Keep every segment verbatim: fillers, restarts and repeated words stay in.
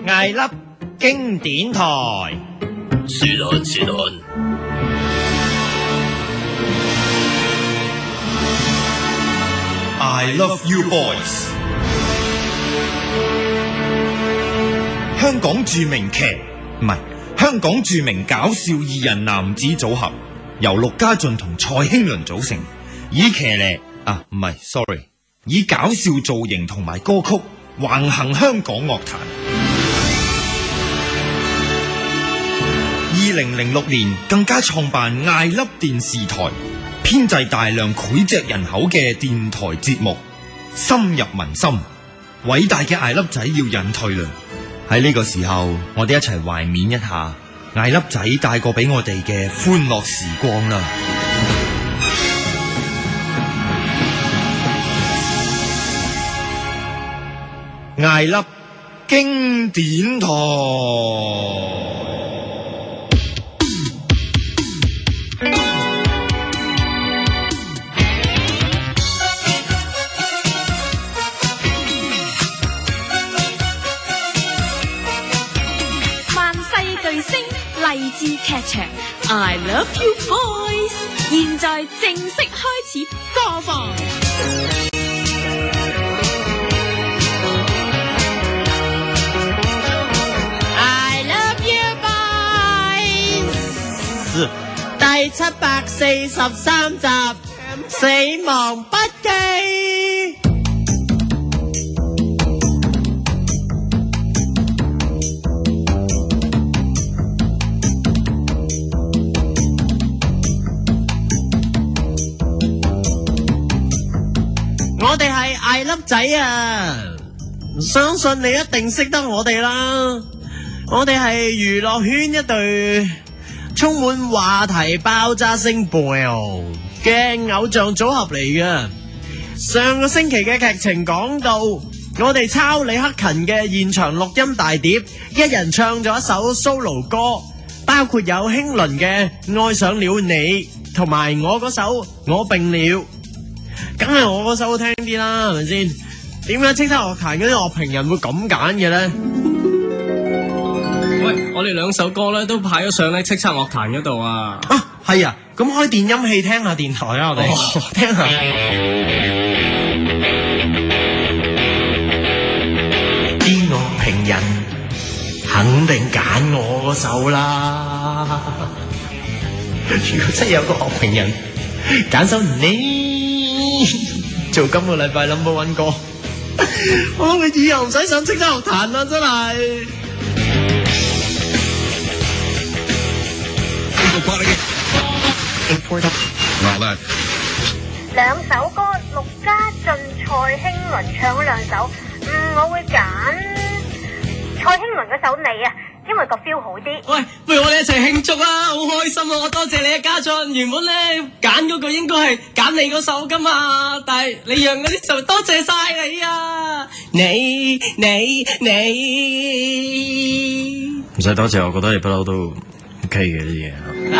艾粒經典台， 是論是論。 I love you boys。香港著名劇唔係香港著名搞笑二人男子組合，由陸家俊同蔡興倫組成，以騎呢啊唔係 sorry， 以搞笑造型同埋歌曲橫行香港樂壇。二零零六年更加創辦艾粒電視台，編製大量膾炙人口嘅電台節目，深入民心。偉大嘅艾粒仔要隱退啦！喺呢個時候，我哋一齊懷緬一下艾粒仔帶過俾我哋嘅歡樂時光啦！艾粒經典台。 勵志劇場 I love you boys， 現在正式開始播放。I love you boys， 第七百四十三集《死亡筆記》。我哋係艾粒仔啊，相信你一定識得我哋啦。我哋係娛樂圈一隊充滿話題爆炸性 boy 嘅偶像組合嚟嘅。上個星期嘅劇情講到，我哋抄李克勤嘅現場錄音大碟，一人唱咗一首 solo 歌，包括有興倫嘅愛上了你，同埋我嗰首我病了。梗係我嗰首好聽啲啦，係咪先？點解叱咤樂壇嗰啲樂評人會咁揀嘅咧？ 喂，我哋兩首歌咧都派咗上咧叱咤樂壇嗰度啊！ 啊，係啊，咁開電音器聽下電台啊，我哋、哦、聽下。啲樂評人肯定揀我嗰首啦。如果真係有個樂評人揀首你做今個禮拜 number one 歌，我諗佢以後唔使上叱咤樂壇啦，真係。 兩首歌，陸家俊、蔡興倫唱咗兩首，嗯，我會揀蔡興倫嗰首《你》啊。因為個 feel 好啲。 喂，不如我哋一齊慶祝啦！好開心啊！我多謝你啊，家俊。原本咧揀嗰個應該係揀你嗰首噶嘛，但係你讓嗰啲就多謝晒你啊！你你你唔使多謝，我覺得你不嬲都 OK 嘅啲嘢。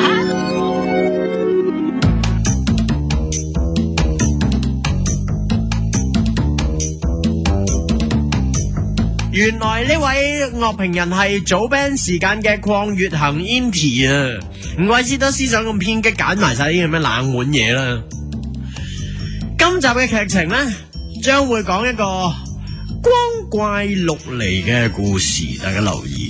原來呢位樂評人係早 band 時間嘅鄺月行 Inti 啊，唔怪之得思想咁偏激，揀埋晒啲咁嘅冷門嘢啦。今集嘅劇情呢，將會講一個光怪陸離嘅故事，大家留意。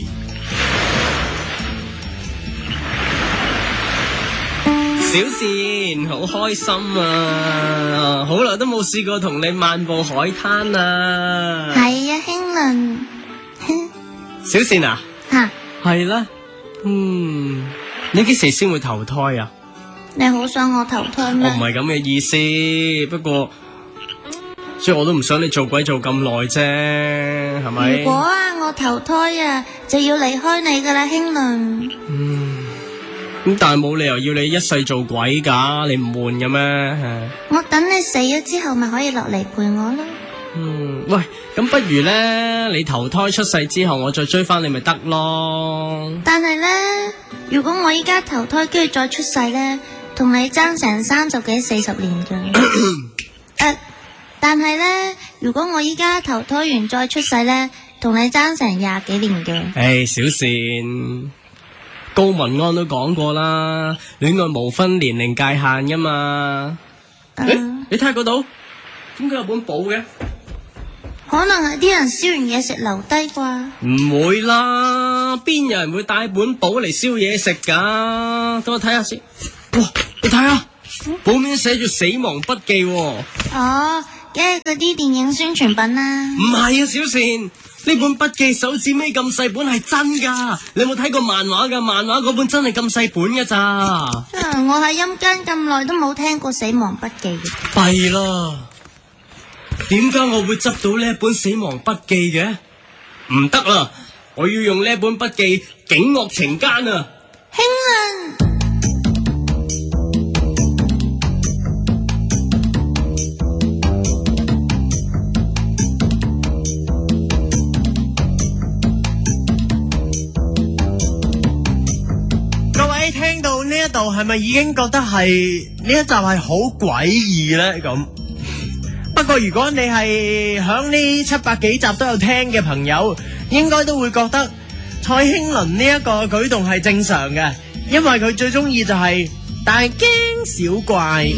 小倩，好開心啊！好耐都冇試過同你漫步海灘啊！ 係啊，興倫。 小倩啊？ 吓， 係啦。嗯，你幾時先會投胎啊？ 你好想我投胎咩？ 我唔係咁嘅意思，不過所以我都唔想你做鬼做咁耐啫，係咪？ 如果啊，我投胎啊，就要離開你噶啦，興倫。 嗯。咁但係冇理由要你一世做鬼噶，你唔悶嘅咩？ 我等你死咗之後，咪可以落嚟陪我咯。 嗯，喂，咁不如咧，你投胎出世之後，我再追翻你咪得咯。 但係咧，如果我依家投胎跟住再出世咧，同你爭成三十幾四十年噶。誒，但係咧，如果我依家投胎完再出世咧， 同你爭成廿幾年嘅。 唉，小善，高文安都講過啦，戀愛無分年齡界限噶嘛。誒、 嗯你睇下嗰度，點解有本簿嘅？ 可能係啲人燒完嘢食留低啩。 唔會啦，邊有人會帶本簿嚟燒嘢食噶？等我睇下先。哇，你睇下，簿面寫住死亡筆記喎。 哦，梗係嗰啲電影宣傳品啦。 唔係啊，小善，呢本筆記手指尾咁細本係真噶。你有冇睇過漫畫噶？漫畫嗰本真係咁細本噶咋？ 嗯，我喺陰間咁耐都冇聽過死亡筆記嘅。 弊啦，點解我會執到呢一本死亡筆記嘅？唔得啦，我要用呢一本筆記警惡懲奸啊！ 興倫。 聽到呢一度係咪已經覺得係呢一集係好詭異呢？咁不過如果你係響呢七百幾集都有聽嘅朋友，應該都會覺得蔡興倫呢一個舉動係正常嘅，因為佢最中意就係大驚小怪。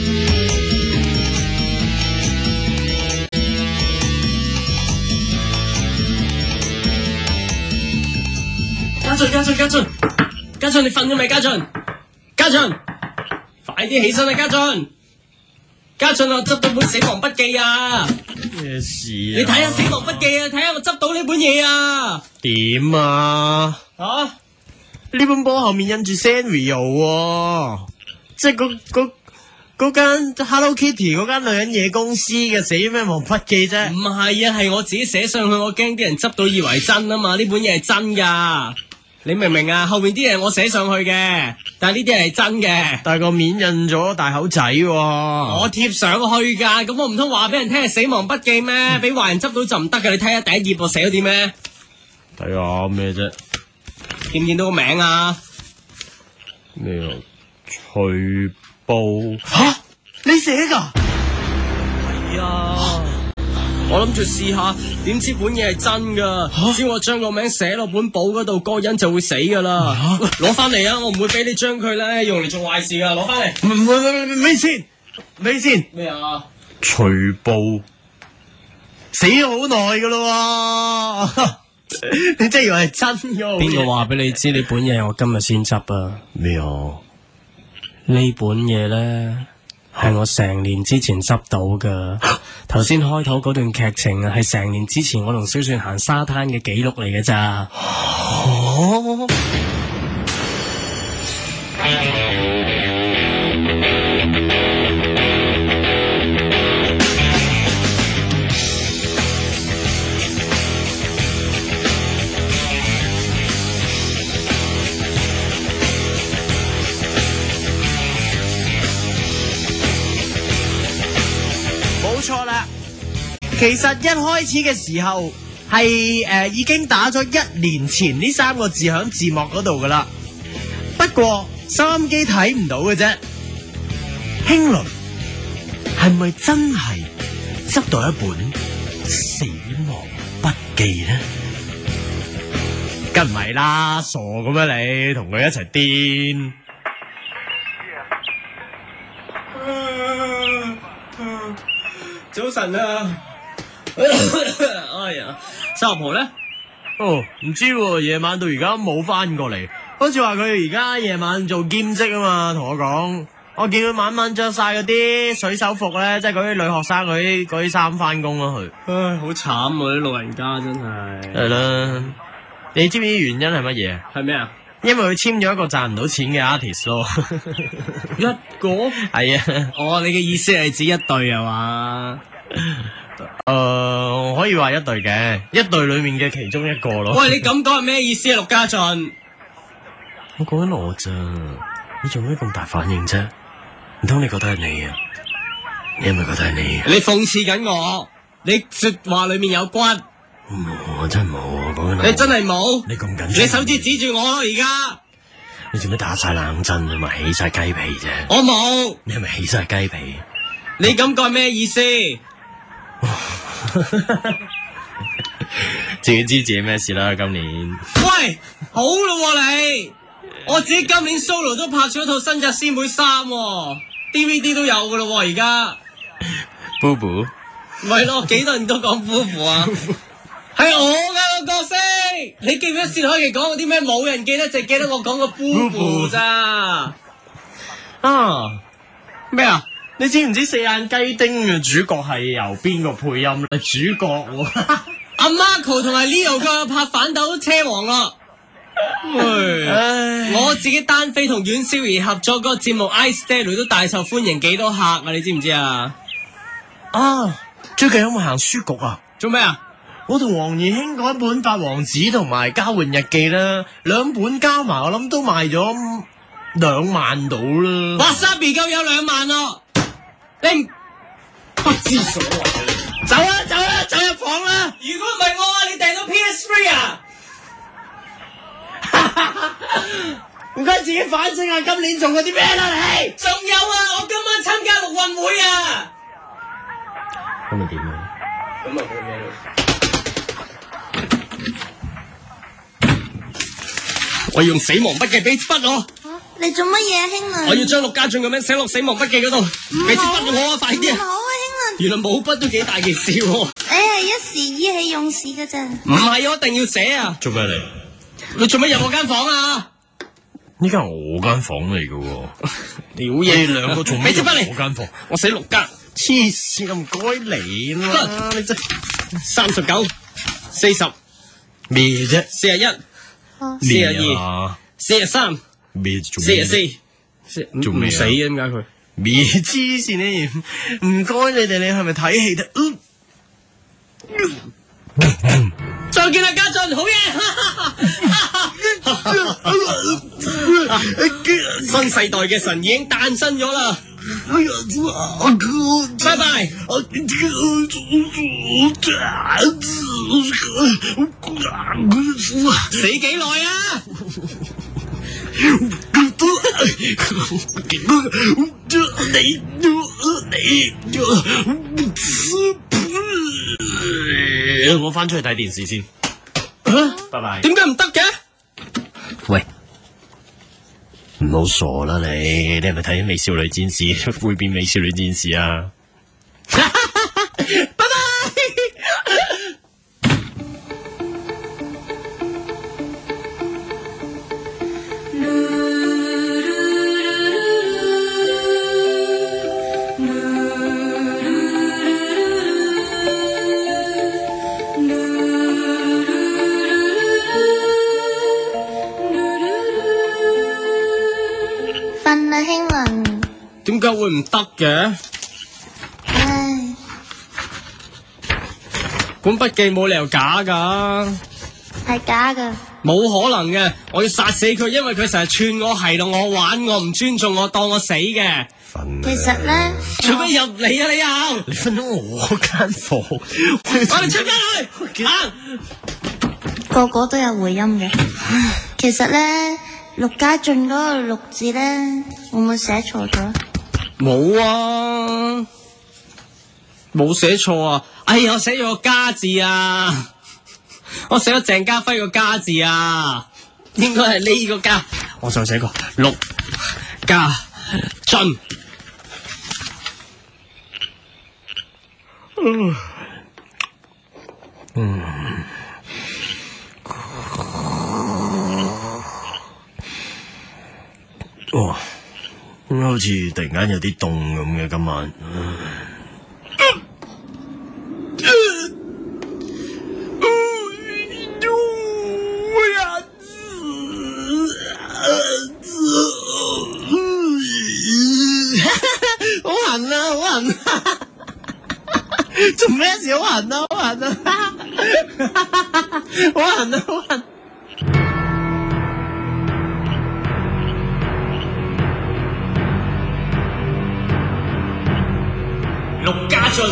家俊，家俊，家俊。家俊，你瞓咗未？家俊，家俊，快啲起身啦！家俊，家俊，我執到本死亡筆記啊！ 咩事啊？ 你睇下死亡筆記啊！睇下我執到呢本嘢啊！ 點啊？ 啊？ 呢本簿後面印住 Sanrio 喎，即係嗰嗰嗰間 Hello Kitty 嗰間女人嘢公司嘅死咩亡筆記啫？ 唔係啊，係我自己寫上去，我驚啲人執到以為真啊嘛！呢本嘢係真噶。你明唔明啊？後面啲嘢我寫上去嘅，但係呢啲係真嘅。 但係個面印咗大口仔喎， 我貼上去噶，咁我唔通話俾人聽係死亡筆記咩？俾壞、嗯、人執到就唔得噶。你睇下第一頁我寫咗啲咩？ 睇下咩啫？ 見唔見到個名啊？ 咩啊？徐步吓？你寫噶？ 係啊。我諗住試下，點知本嘢係真噶？只要我將個名寫落本簿嗰度，嗰個人就會死噶啦。攞翻嚟啊！我唔會俾你將佢咧用嚟做壞事噶。攞翻嚟。 唔唔唔唔，咪先，咪先。 咩啊？ 徐步死咗好耐噶咯，你真係以為係真噶？ 邊個話俾你知呢本嘢我今日先執啊？ 咩啊？ 呢本嘢咧係我成年之前執到噶。頭先開頭嗰段劇情啊，係成年之前我同小雪行沙灘嘅記錄嚟嘅咋。 哦，冇錯啦。其實一開始嘅時候係誒、呃、已經打咗一年前呢三個字響字幕嗰度噶啦，不過收音機睇唔到嘅啫。興倫係咪真係執到一本死亡筆記呢？梗唔係啦，傻咁咩你？同佢一齊癲。 早晨啊！哎呀，三阿婆咧？ 哦，唔知喎，夜晚到而家冇翻過嚟，好似話佢而家夜晚做兼職啊嘛，同我講，我見佢晚晚着晒嗰啲水手服咧，即係嗰啲女學生嗰啲嗰啲衫翻工咯，佢。 唉，好慘啊！啲老人家真係。 係啦，你知唔知原因係乜嘢？ 係咩啊？ 因為佢簽咗一個賺唔到錢嘅 artist 咯。 一個？ 係啊。 哦，你嘅意思係指一對係嘛？ 誒、呃，可以話一對嘅，一對裏面嘅其中一個咯。 喂，你咁講係咩意思啊，陸家俊？ 我講緊我咋，你做咩咁大反應啫？唔通你覺得係你啊？你係咪覺得係你啊？ 你諷刺緊我？你說話裏面有骨？ 我真係冇，講緊你真係冇？ 你咁緊張？ 你手指指住我咯，而家？ 你做咩打晒冷震啊？咪起晒雞皮啫？ 我冇。 你係咪起晒雞皮？ 你咁講係咩意思？ 自己知自己咩事啦。今年喂，好咯、啊、你，我自己今年 solo 都拍咗一套新紮師妹三、喎、D V D 都有噶咯，而家。 布布， 咪咯，幾多人都講夫婦啊，係我噶個角色。你記唔記得薛凱琪講嗰啲咩？冇人記得，淨記得我講個夫婦咋。 啊咩啊？ 你知唔知四眼雞丁嘅主角係由邊個配音咧？主角喎， 阿 Marco 同埋 Leo 個拍反斗車王咯。 唉， 我自己單飛同阮小儀合作嗰個節目 Ice Daily 都大受歡迎，幾多客啊？你知唔知啊？ 啊，最近有冇行書局啊？ 做咩啊？ 我同黃怡興嗰一本《法王子》同埋《交換日記》啦，兩本加埋我諗都賣咗兩萬到啦。 Wasabi 夠有兩萬咯，你不知所謂啊！ 走啦走啦走入房啦！ 如果唔係我啊，你訂到 P S 三 啊？ 唔該自己反省下今年做過啲咩啦你。 仲有啊，我今晚參加陸運會啊！ 咁咪點啊？ 咁咪做咩？我用死亡筆記俾支筆我， 你做乜嘢啊，興倫？ 我要將陸家俊嘅名寫落死亡筆記嗰度，俾支筆我啊！快啲啊！ 唔好啊，興倫。 原來冇筆都幾大件事喎。 你係一時意氣用事㗎咋？ 唔係，我一定要寫啊！ 做咩嚟？ 你做乜入我間房啊？ 呢間係我間房嚟嘅喎， 屌嘢！ 你兩個做咩入俾支筆嚟我間房？ 我寫六間， 黐線，唔該你啦，你真三十九、四十、 咩啫？ 四十一、四十二、 啊？ 四十三、 咩做四咩？ 十四， 做咩啊唔死嘅點解佢？ 咩黐線呢？唔該你哋，你係咪睇戲得？ 再見啦，家俊，好嘢！新世代嘅神已經誕生咗啦，拜拜！死幾耐啊？ 我翻出去睇電視先，拜拜。 點解唔得嘅？ 喂，唔好傻啦你！你係咪睇《美少女戰士》會變美少女戰士啊？ 拜拜。 瞓啦，興倫。 點解會唔得嘅？ 唉， 本筆記冇理由假噶， 係假噶。 冇可能嘅。我要殺死佢，因為佢成日串我，係同我玩，我唔尊重我，當我死嘅。 瞓。 其實咧， 做咩入嚟啊？你又你瞓咗我間房，我我哋出翻去行。 個個都有回音嘅。其實咧，陸家俊嗰個陸字咧，會唔會寫錯咗？ 冇啊，冇寫錯啊！哎呀，我寫咗個家字啊，我寫咗鄭家輝個家字啊，應該係呢個家。我想寫個陸家俊。 嗯嗯。哇！咁好似突然間有啲凍咁嘅今晚。 好痕啊！好痕啊！做咩事？好痕啊！好痕啊！好痕啊！好痕！陸家俊，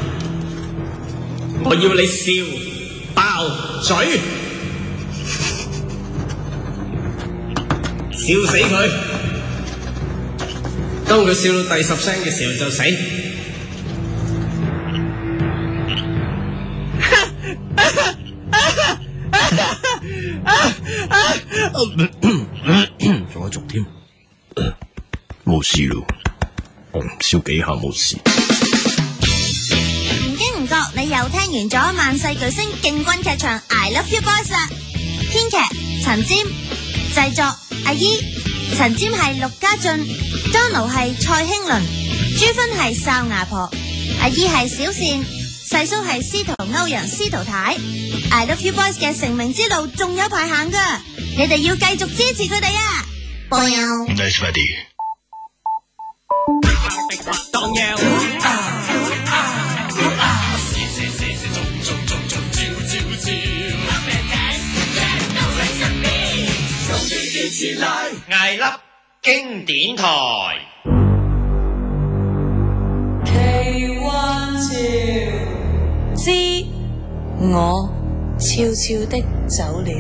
我要你笑爆嘴，笑死佢。當佢笑到第十聲嘅時候就死。 仲有續添，冇事咯，我燒幾下冇事。 唔經唔覺，你又聽完咗萬世巨星勁軍劇場 I Love You Boys 啦。編劇陳占，製作阿姨。陳占係陸家俊，Donald係蔡興倫，朱芬係哨牙婆，阿姨係小善，細叔係司徒歐陽司徒太。I Love You Boys 嘅成名之路仲有排行噶，你哋要繼續支持佢哋啊！波友。 Nice buddy。 當腰。 艾粒經典台。 奇幻潮，知我悄悄的走了。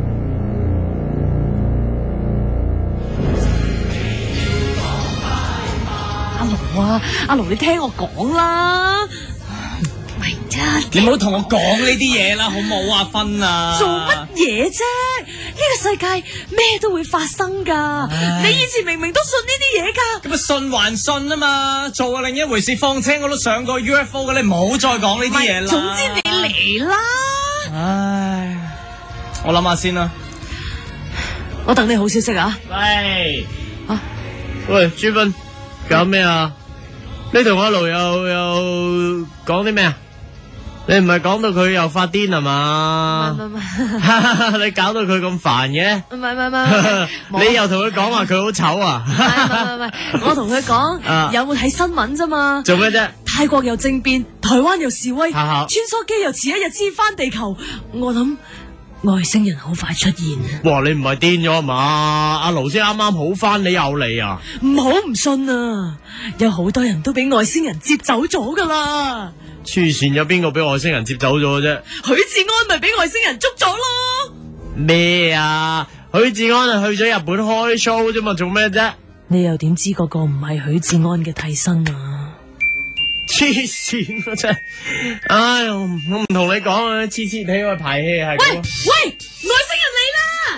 阿盧啊，阿盧你聽我講啦。 你唔好同我講呢啲嘢啦，好冇啊？芬啊， 做乜嘢啫？呢個世界咩都會發生噶。你以前明明都信呢啲嘢噶。 咁啊信還信啊嘛，做啊另一回事。況且我都上過 U F O 嘅，你唔好再講呢啲嘢啦。 總之你嚟啦。 唉，我諗下先啦。 我等你好消息啊。 喂， 啊， 喂，朱芬，搞咩啊？你同阿盧又又講啲咩啊？你唔係講到佢又發癲係嘛？ 唔係唔係， 你搞到佢咁煩嘅？ 唔係唔係唔係， 你又同佢講話佢好醜啊？ 唔係唔係唔係，我同佢講有冇睇新聞啫嘛？ 做咩啫？ 泰國又政變，台灣又示威， 哈哈穿梭機又遲一日先返地球，我諗外星人好快出現。 哇！你唔係癲咗啊嘛？阿盧先啱啱好返，你又嚟啊？ 唔好唔信啊！有好多人都俾外星人接走咗噶啦。 黐線，有邊個俾外星人接走咗啫？ 許志安咪俾外星人捉咗咯。 咩啊？許志安係去咗日本開 show 啫嘛，做咩啫？ 你又點知嗰個唔係許志安嘅替身啊？ 黐線啊真係！唉，我唔同你講啊，黐黐地個排戲係。 喂喂，外星人嚟啦！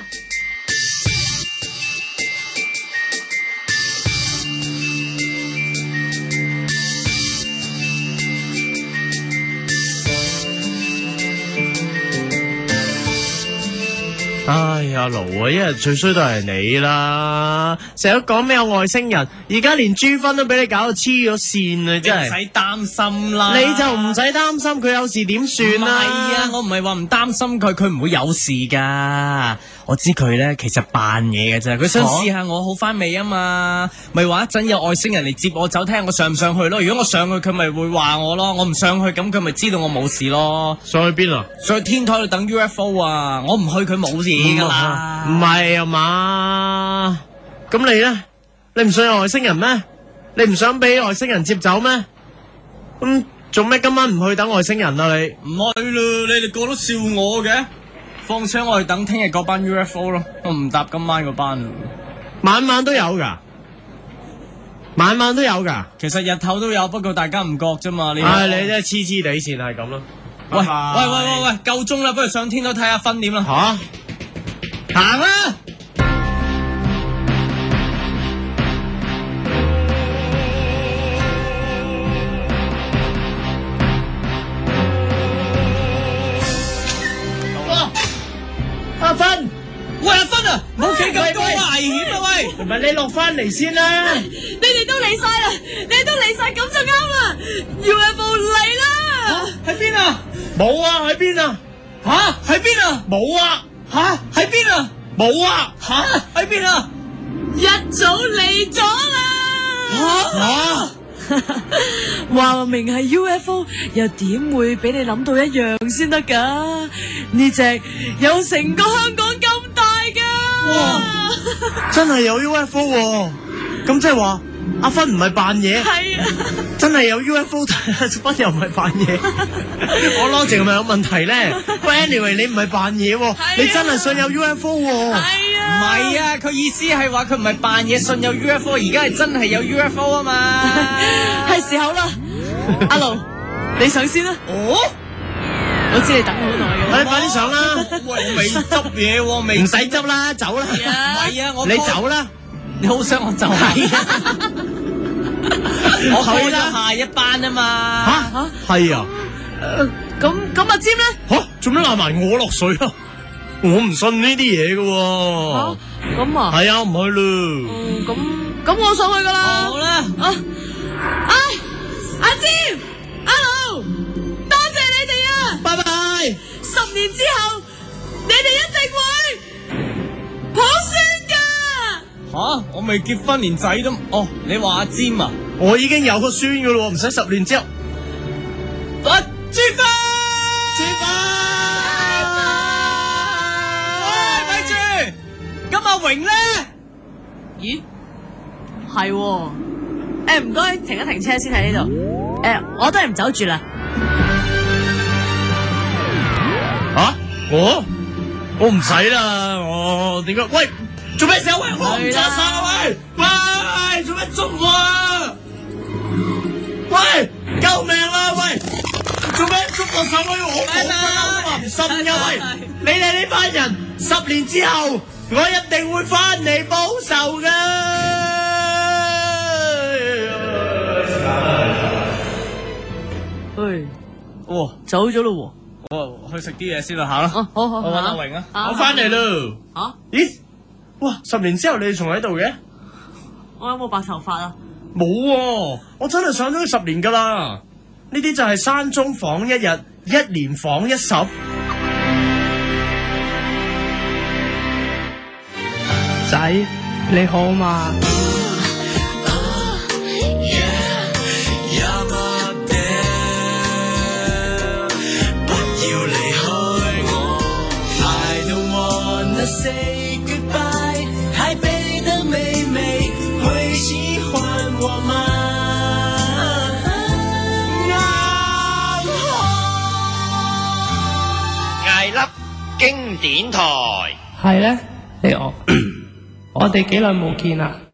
哎呀，盧啊，一日最衰都係你啦，成日都講咩有外星人，而家連朱芬都俾你搞到黐咗線啊！真係， 唔使擔心啦， 你就唔使擔心佢有事點算啦。 係啊，我唔係話唔擔心佢，佢唔會有事噶。我知佢咧其實扮嘢嘅啫，佢想試下我好翻未啊嘛，咪話一陣有外星人嚟接我走，睇下我上唔上去咯。如果我上去，佢咪會話我咯；我唔上去，咁佢咪知道我冇事咯。 上去邊啊？ 上去天台度等 U F O 啊！我唔去，佢冇嘢噶啦。 唔係啊嘛？咁你咧？你唔想有外星人咩？你唔想俾外星人接走咩？咁做咩今晚唔去等外星人啊？你唔去啦！你哋個都笑我嘅。況且我係等聽日嗰班 U F O 咯，我唔搭今晚嗰班。 晚晚都有噶，晚晚都有噶。 其實日頭都有，不過大家唔覺啫嘛。你唉，你真係黐黐地線係咁咯。 喂喂喂喂喂，夠鐘啦，不如上天台睇下分點啦。 吓， 行啦！ 阿芬， 喂阿芬啊，唔好企咁高啊，危險啊喂！ 唔係你落翻嚟先啦。 你哋都嚟晒啦，你哋都嚟晒，咁就啱啦。U F O 嚟啦！ 喺邊啊？ 冇啊，喺邊啊？ 吓？喺邊啊？ 冇啊！ 吓？喺邊啊？ 冇啊！ 吓？喺邊啊？ 一早嚟咗啦！ 吓？ 話明係 U F O， 又點會俾你諗到一樣先得噶？呢隻有成個香港咁大噶！ 哇！真係有 U F O 喎，咁即係話阿芬唔係扮嘢， 係啊， 真係有 U F O， 阿芬又唔係扮嘢，我 logic 係咪有問題咧？喂 ，anyway 你唔係扮嘢喎，你真係信有 U F O 喎？ 係唔係啊，佢意思係話佢唔係扮嘢信有 U F O， 而家係真係有 U F O 啊嘛， 係時候啦，阿盧你上先啦。 哦， 我知你等好耐嘅。 你快啲上啦！ 喂，未執嘢喎，未唔使執啦，走啦！ 唔係啊，我你走啦！ 你好想我就係啊！我開咗去啦下一班啊嘛。 吓係啊！ 誒咁咁阿尖咧？ 吓做咩賴埋我落水啊？我唔信呢啲嘢嘅喎。 嚇咁啊？ 係啊，唔去咯。 嗯，咁咁我上去噶啦。 好啦， 啊！唉，阿尖，阿豪，多謝你哋啊！ 拜拜。 十年之後，你哋一定會抱孫噶。 吓我未結婚連仔都哦，你話阿尖啊？ 我已經有個孫噶咯，唔使十年之後。 不珠花， 珠花。 喂，咪住，咁阿榮咧？ 咦？係喎。誒唔該，停一停車先喺呢度。誒，我都係唔走住啦。 吓我我唔使啦，我點解？喂，做咩事啊？喂，我唔着衫啊！喂喂，做咩捉我啊？喂，救命啦！喂，做咩捉我手？我我冇得唔信噶！喂，你哋呢班人，十年之後我一定會翻嚟報仇噶。 喂， 哇， 走咗咯我去食啲嘢先啦，吓啦。 喎。哦，好好好。 我揾阿榮啊。 我翻嚟咯。 嚇？ 咦？哇！十年之後你哋仲喺度嘅？ 我有冇白頭髮啊？ 冇喎，我真係上咗十年噶啦。呢啲就係山中訪一日，一年訪一十。 仔，你好嘛？ Say goodbye， 台北的妹妹會喜歡我嗎？ 艾粒經典台係咧，你我我哋幾耐冇見啦？